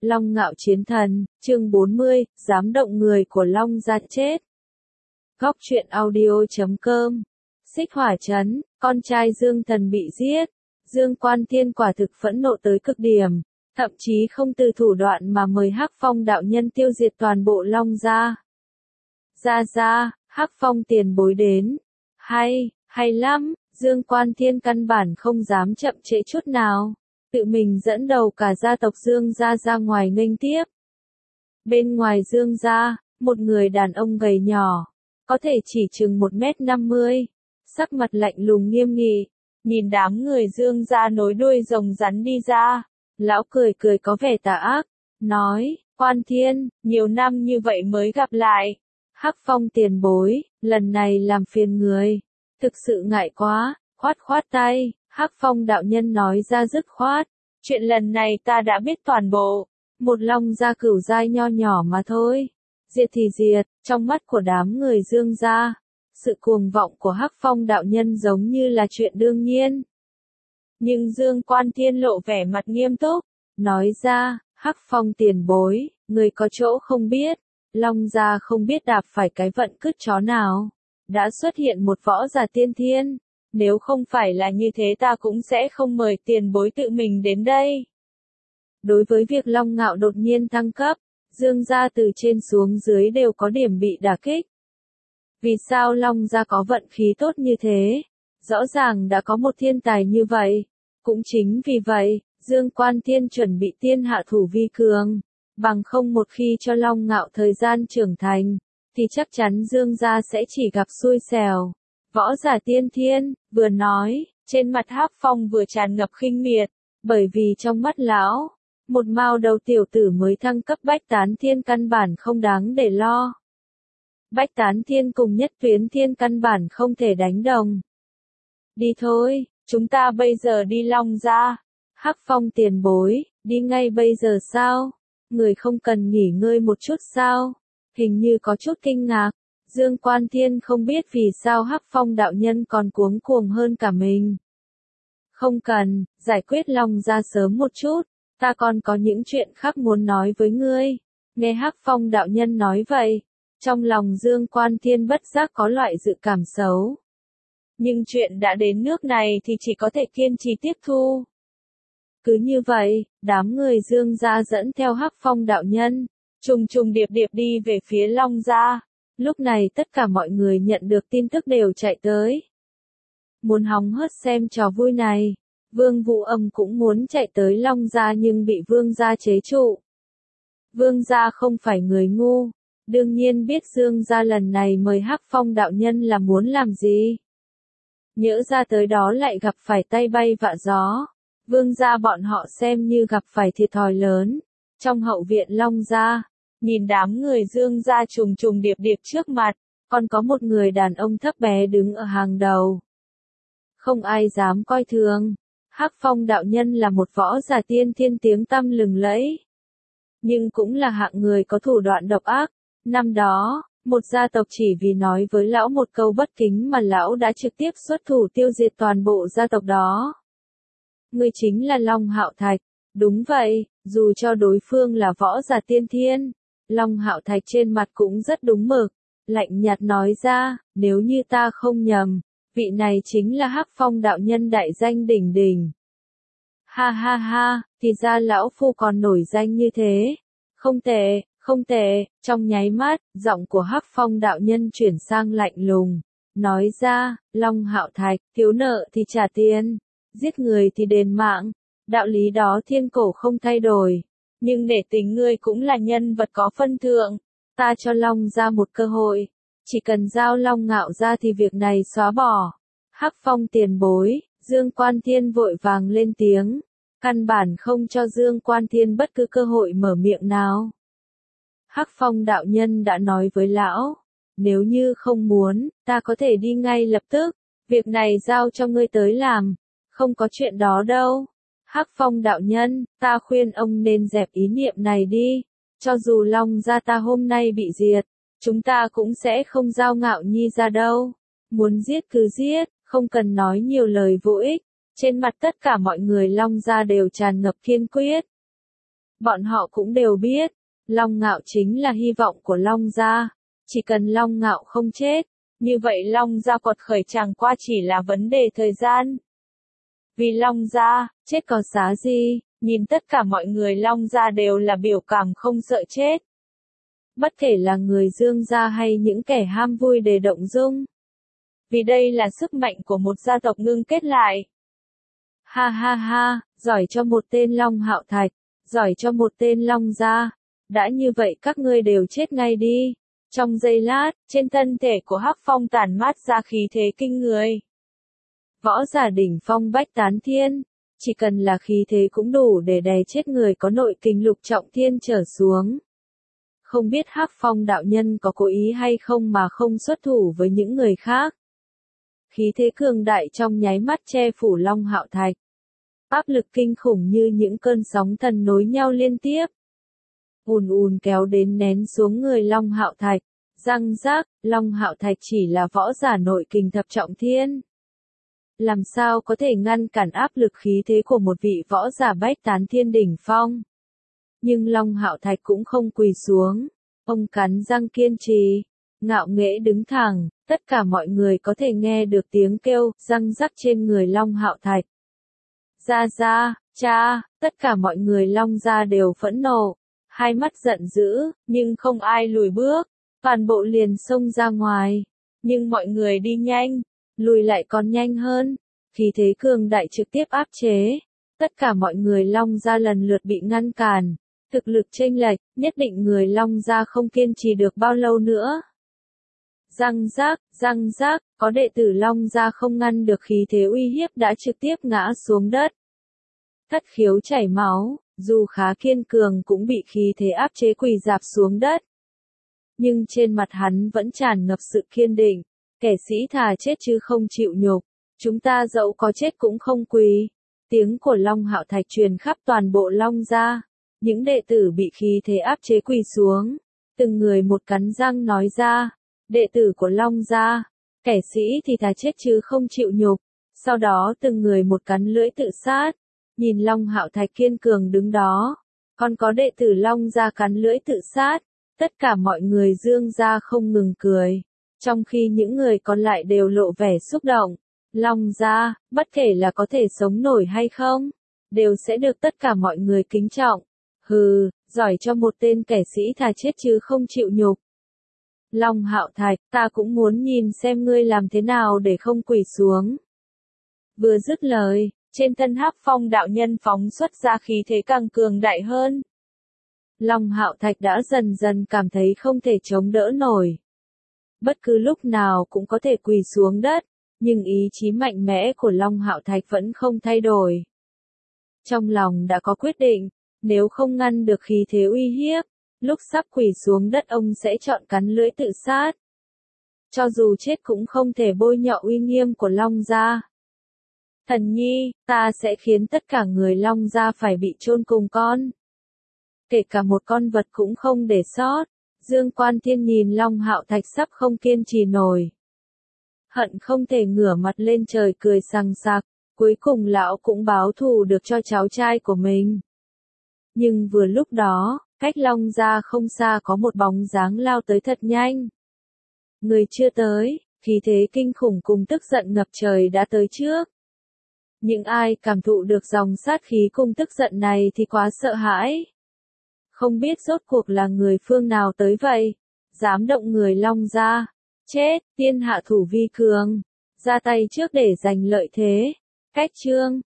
Long Ngạo chiến thần, chương 40, dám động người của Long gia chết. Góc truyện audio.com. Xích Hỏa Trấn, con trai Dương Thần bị giết. Dương Quan Thiên quả thực phẫn nộ tới cực điểm, thậm chí không từ thủ đoạn mà mời Hắc Phong đạo nhân tiêu diệt toàn bộ Long gia. Ra, Hắc Phong tiền bối đến. Hay lắm, Dương Quan Thiên căn bản không dám chậm trễ chút nào, tự mình dẫn đầu cả gia tộc Dương gia ra ngoài nghênh tiếp. Bên ngoài Dương gia, một người đàn ông gầy nhỏ, có thể chỉ chừng 1m50, sắc mặt lạnh lùng nghiêm nghị, nhìn đám người Dương gia nối đuôi rồng rắn đi ra, lão cười có vẻ tà ác, nói, Quan Thiên, nhiều năm như vậy mới gặp lại. Hắc Phong tiền bối, lần này làm phiền người, thực sự ngại quá, khoát tay, Hắc Phong đạo nhân nói ra dứt khoát, chuyện lần này ta đã biết toàn bộ, một Long gia cửu giai nho nhỏ mà thôi, diệt thì diệt, trong mắt của đám người Dương gia, sự cuồng vọng của Hắc Phong đạo nhân giống như là chuyện đương nhiên. Nhưng Dương Quan Thiên lộ vẻ mặt nghiêm túc, nói ra, Hắc Phong tiền bối, người có chỗ không biết, Long gia không biết đạp phải cái vận cứt chó nào, đã xuất hiện một võ giả tiên thiên, nếu không phải là như thế ta cũng sẽ không mời tiền bối tự mình đến đây. Đối với việc Long Ngạo đột nhiên thăng cấp, Dương gia từ trên xuống dưới đều có điểm bị đả kích. Vì sao Long gia có vận khí tốt như thế? Rõ ràng đã có một thiên tài như vậy. Cũng chính vì vậy, Dương Quan Thiên chuẩn bị tiên hạ thủ vi cường. Bằng không một khi cho Long Ngạo thời gian trưởng thành, thì chắc chắn Dương gia sẽ chỉ gặp xui xẻo. Võ giả tiên thiên, vừa nói, trên mặt Hắc Phong vừa tràn ngập khinh miệt, bởi vì trong mắt lão, một mao đầu tiểu tử mới thăng cấp Bách Tán Thiên căn bản không đáng để lo. Bách Tán Thiên cùng Nhất Tuyến Thiên căn bản không thể đánh đồng. Đi thôi, chúng ta bây giờ đi Long gia. Hắc Phong tiền bối, đi ngay bây giờ sao? Người không cần nghỉ ngơi một chút sao? Hình như có chút kinh ngạc. Dương Quan Thiên không biết vì sao Hắc Phong đạo nhân còn cuống cuồng hơn cả mình. Không cần, giải quyết Long gia sớm một chút, ta còn có những chuyện khác muốn nói với ngươi. Nghe Hắc Phong đạo nhân nói vậy, trong lòng Dương Quan Thiên bất giác có loại dự cảm xấu. Nhưng chuyện đã đến nước này thì chỉ có thể kiên trì tiếp thu. Cứ như vậy, đám người Dương gia dẫn theo Hắc Phong đạo nhân, trùng điệp đi về phía Long gia. Lúc này tất cả mọi người nhận được tin tức đều chạy tới. Muốn hóng hớt xem trò vui này, Vương Vũ Âm cũng muốn chạy tới Long gia nhưng bị Vương gia chế trụ. Vương gia không phải người ngu, đương nhiên biết Dương gia lần này mời Hắc Phong đạo nhân là muốn làm gì. Nhỡ ra tới đó lại gặp phải tay bay vạ gió, Vương gia bọn họ xem như gặp phải thiệt thòi lớn. Trong hậu viện Long gia, nhìn đám người Dương gia trùng điệp trước mặt, còn có một người đàn ông thấp bé đứng ở hàng đầu. Không ai dám coi thường, Hắc Phong đạo nhân là một võ giả tiên thiên tiếng tăm lừng lẫy. Nhưng cũng là hạng người có thủ đoạn độc ác. Năm đó, một gia tộc chỉ vì nói với lão một câu bất kính mà lão đã trực tiếp xuất thủ tiêu diệt toàn bộ gia tộc đó. Người chính là Long Hạo Thạch. Đúng vậy, dù cho đối phương là võ giả tiên thiên, Long Hạo Thạch trên mặt cũng rất đúng mực, lạnh nhạt nói ra, nếu như ta không nhầm, vị này chính là Hắc Phong đạo nhân đại danh đỉnh đỉnh. Ha, thì ra lão phu còn nổi danh như thế. Không tệ, trong nháy mắt, giọng của Hắc Phong đạo nhân chuyển sang lạnh lùng, nói ra, Long Hạo Thạch, thiếu nợ thì trả tiền, giết người thì đền mạng, đạo lý đó thiên cổ không thay đổi, nhưng để tính ngươi cũng là nhân vật có phân thượng, ta cho Long gia một cơ hội, chỉ cần giao Long Ngạo ra thì việc này xóa bỏ. Hắc Phong tiền bối, Dương Quan Thiên vội vàng lên tiếng, căn bản không cho Dương Quan Thiên bất cứ cơ hội mở miệng nào. Hắc Phong đạo nhân đã nói với lão, nếu như không muốn, ta có thể đi ngay lập tức, việc này giao cho ngươi tới làm, không có chuyện đó đâu. Hắc Phong đạo nhân, ta khuyên ông nên dẹp ý niệm này đi, cho dù Long gia ta hôm nay bị diệt, chúng ta cũng sẽ không giao Ngạo Nhi ra đâu. Muốn giết cứ giết, không cần nói nhiều lời vô ích. Trên mặt tất cả mọi người Long gia đều tràn ngập kiên quyết. Bọn họ cũng đều biết, Long Ngạo chính là hy vọng của Long gia. Chỉ cần Long Ngạo không chết, như vậy Long gia quật khởi chẳng qua chỉ là vấn đề thời gian. Vì Long gia, chết có giá gì, nhìn tất cả mọi người Long gia đều là biểu cảm không sợ chết. Bất kể là người Dương gia hay những kẻ ham vui để động dung. Vì đây là sức mạnh của một gia tộc ngưng kết lại. Ha ha ha, giỏi cho một tên Long Hạo Thạch, giỏi cho một tên Long gia. Đã như vậy các ngươi đều chết ngay đi. Trong giây lát, trên thân thể của Hắc Phong tản mát ra khí thế kinh người. Võ giả đỉnh phong bách tán thiên, chỉ cần là khí thế cũng đủ để đè chết người có nội kình lục trọng thiên trở xuống. Không biết Hắc Phong đạo nhân có cố ý hay không mà không xuất thủ với những người khác. Khí thế cường đại trong nháy mắt che phủ Long Hạo Thạch. Áp lực kinh khủng như những cơn sóng thần nối nhau liên tiếp. Ùn ùn kéo đến nén xuống người Long Hạo Thạch. Răng rác, Long Hạo Thạch chỉ là võ giả nội kình thập trọng thiên. Làm sao có thể ngăn cản áp lực khí thế của một vị võ giả bách tán thiên đỉnh phong. Nhưng Long Hạo Thạch cũng không quỳ xuống. Ông cắn răng kiên trì. Ngạo nghễ đứng thẳng, tất cả mọi người có thể nghe được tiếng kêu, răng rắc trên người Long Hạo Thạch. Ra, cha, tất cả mọi người Long gia đều phẫn nộ, hai mắt giận dữ, nhưng không ai lùi bước, toàn bộ liền xông ra ngoài. Nhưng mọi người đi nhanh, lùi lại còn nhanh hơn, khí thế cường đại trực tiếp áp chế. Tất cả mọi người Long gia lần lượt bị ngăn cản, thực lực chênh lệch, nhất định người Long gia không kiên trì được bao lâu nữa. Răng rác, có đệ tử Long gia không ngăn được khí thế uy hiếp đã trực tiếp ngã xuống đất. Thất khiếu chảy máu, dù khá kiên cường cũng bị khí thế áp chế quỳ rạp xuống đất. Nhưng trên mặt hắn vẫn tràn ngập sự kiên định, kẻ sĩ thà chết chứ không chịu nhục, chúng ta dẫu có chết cũng không quỳ. Tiếng của Long Hạo Thạch truyền khắp toàn bộ Long gia, những đệ tử bị khí thế áp chế quỳ xuống, từng người một cắn răng nói ra. Đệ tử của Long gia, kẻ sĩ thì thà chết chứ không chịu nhục. Sau đó từng người một cắn lưỡi tự sát. Nhìn Long Hạo Thạch kiên cường đứng đó, còn có đệ tử Long gia cắn lưỡi tự sát. Tất cả mọi người Dương gia không ngừng cười, trong khi những người còn lại đều lộ vẻ xúc động. Long gia, bất kể là có thể sống nổi hay không, đều sẽ được tất cả mọi người kính trọng. Hừ, giỏi cho một tên kẻ sĩ thà chết chứ không chịu nhục. Long Hạo Thạch, ta cũng muốn nhìn xem ngươi làm thế nào để không quỳ xuống. Vừa dứt lời, trên thân Hắc Phong đạo nhân phóng xuất ra khí thế càng cường đại hơn. Long Hạo Thạch đã dần dần cảm thấy không thể chống đỡ nổi. Bất cứ lúc nào cũng có thể quỳ xuống đất, nhưng ý chí mạnh mẽ của Long Hạo Thạch vẫn không thay đổi. Trong lòng đã có quyết định, nếu không ngăn được khí thế uy hiếp, lúc sắp quỳ xuống đất ông sẽ chọn cắn lưỡi tự sát. Cho dù chết cũng không thể bôi nhọ uy nghiêm của Long gia. Thần nhi, ta sẽ khiến tất cả người Long gia phải bị chôn cùng con. Kể cả một con vật cũng không để sót. Dương Quan Thiên nhìn Long Hạo Thạch sắp không kiên trì nổi. Hận không thể ngửa mặt lên trời cười sằng sặc, cuối cùng lão cũng báo thù được cho cháu trai của mình. Nhưng vừa lúc đó, cách Long gia không xa có một bóng dáng lao tới thật nhanh. Người chưa tới, khí thế kinh khủng cùng tức giận ngập trời đã tới trước. Những ai cảm thụ được dòng sát khí cùng tức giận này thì quá sợ hãi. Không biết rốt cuộc là người phương nào tới vậy, dám động người Long gia. Chết, tiên hạ thủ vi cường, ra tay trước để giành lợi thế. Cách chương